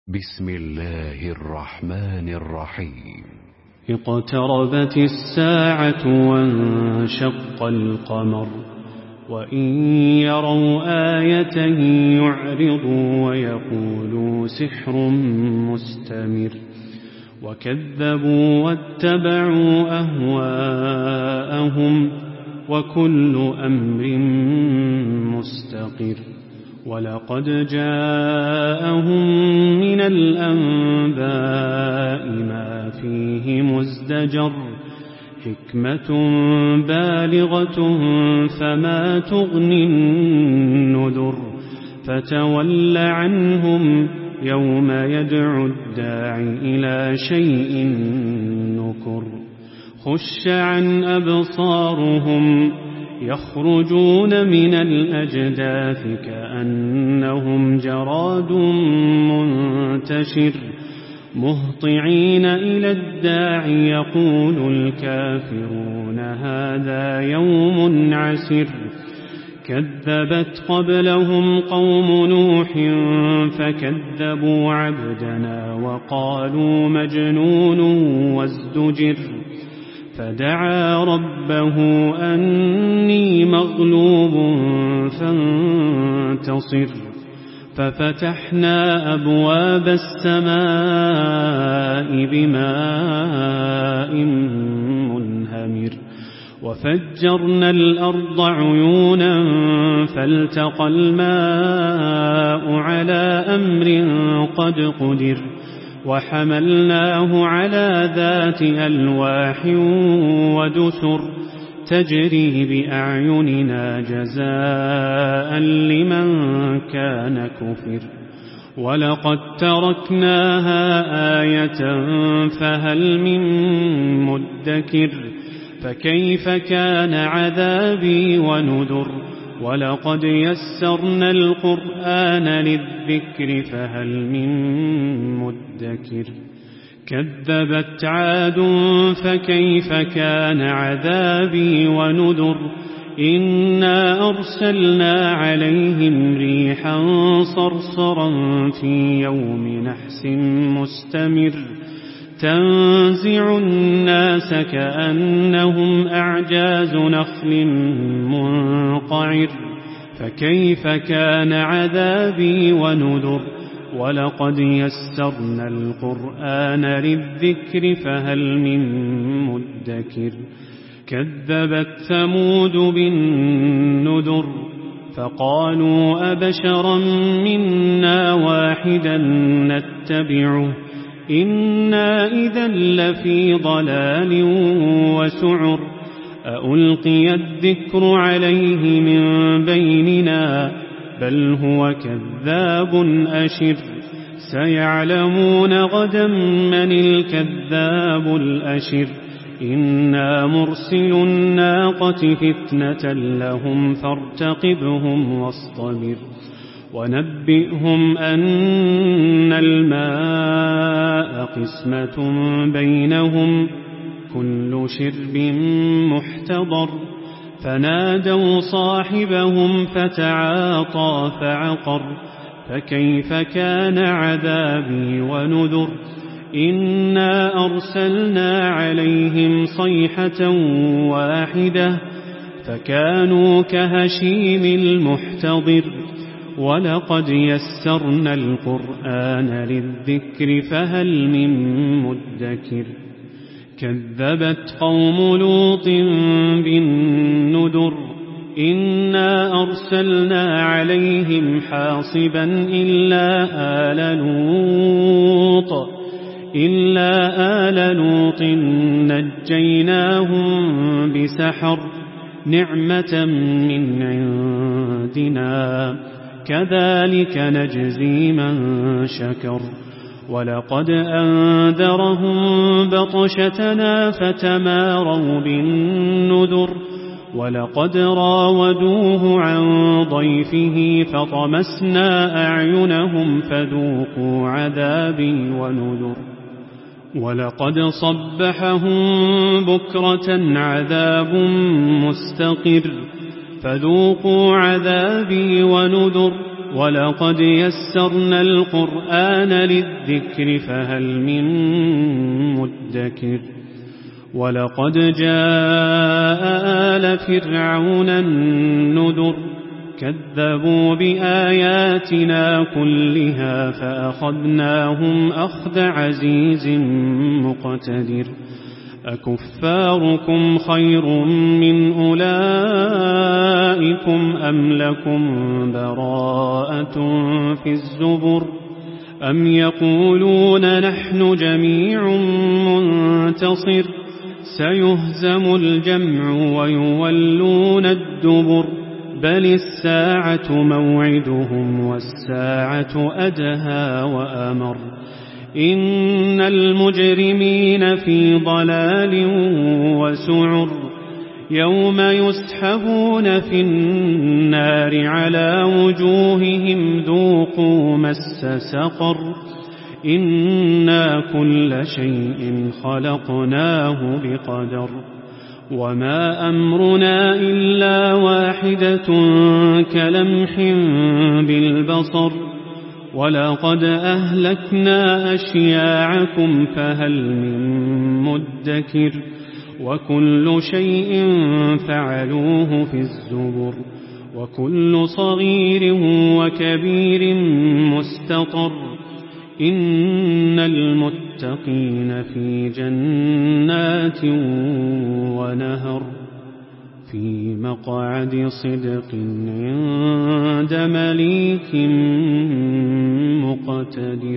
بسم الله الرحمن الرحيم. اقتربت الساعة وانشق القمر وإن يروا آية يعرضوا ويقولوا سحر مستمر وكذبوا واتبعوا أهواءهم وكل أمر مستقر ولقد جاءهم من الأنباء ما فيه مزدجر حكمة بالغة فما تغني النذر فتول عنهم يوم يدعو الداع إلى شيء نكر خش عن أبصارهم يخرجون من الأجداث كأنهم جراد منتشر مهطعين إلى الداع يقول الكافرون هذا يوم عسر كذبت قبلهم قوم نوح فكذبوا عبدنا وقالوا مجنون وازدجر فدعا ربه أني مغلوب فانتصر ففتحنا أبواب السماء بماء منهمر وفجرنا الأرض عيونا فالتقى الماء على أمر قد قدر وحملناه على ذات ألواح ودسر تجري بأعيننا جزاء لمن كان كفر ولقد تركناها آية فهل من مدكر فكيف كان عذابي ونذر ولقد يسرنا القرآن للذكر فهل من مدكر كذبت عاد فكيف كان عذابي ونذر إنا أرسلنا عليهم ريحا صرصرا في يوم نحس مستمر تنزع الناس كأنهم أعجاز نخل منقعر فكيف كان عذابي ونذر ولقد يسرنا القرآن للذكر فهل من مدكر كذبت ثمود بالنذر فقالوا أبشرا منا واحدا نتبعه إنا إذا لفي ضلال وسعر ألقي الذكر عليه من بيننا بل هو كذاب أشر سيعلمون غدا من الكذاب الأشر إنا مرسل الناقة فتنة لهم فارتقبهم واصطبر ونبئهم أن الماء قسمة بينهم كل شرب محتضر فنادوا صاحبهم فتعاطى فعقر فكيف كان عذابي ونذر إنا أرسلنا عليهم صيحة واحدة فكانوا كهشيم المحتضر ولقد يسرنا القرآن للذكر فهل من مدكر كذبت قوم لوط بالنذر إنا أرسلنا عليهم حاصبا إلا آل لوط نجيناهم بسحر نعمة من عندنا كذلك نجزي من شكر ولقد أنذرهم بطشتنا فتماروا بالنذر ولقد راودوه عن ضيفه فطمسنا أعينهم فذوقوا عذابي ونذر ولقد صبحهم بكرة عذاب مستقر فذوقوا عذابي ونذر ولقد يسرنا القرآن للذكر فهل من مدكر ولقد جاء آل فرعون النذر كذبوا بآياتنا كلها فأخذناهم أخذ عزيز مقتدر أكفاركم خير من أولئكم أم لكم براءة في الزبر أم يقولون نحن جميع منتصر سيهزم الجمع ويولون الدبر بل الساعة موعدهم والساعة أدهى وأمر إن المجرمين في ضلال وسعر يوم يسحبون في النار على وجوههم ذوقوا مس سقر إنا كل شيء خلقناه بقدر وما أمرنا إلا واحدة كلمح بالبصر ولقد أهلكنا أشياعكم فهل من مدكر وكل شيء فعلوه في الزبر وكل صغير وكبير مستطر إن المتقين في جنات ونهر في مقعد صدق عند مليك مقتدر.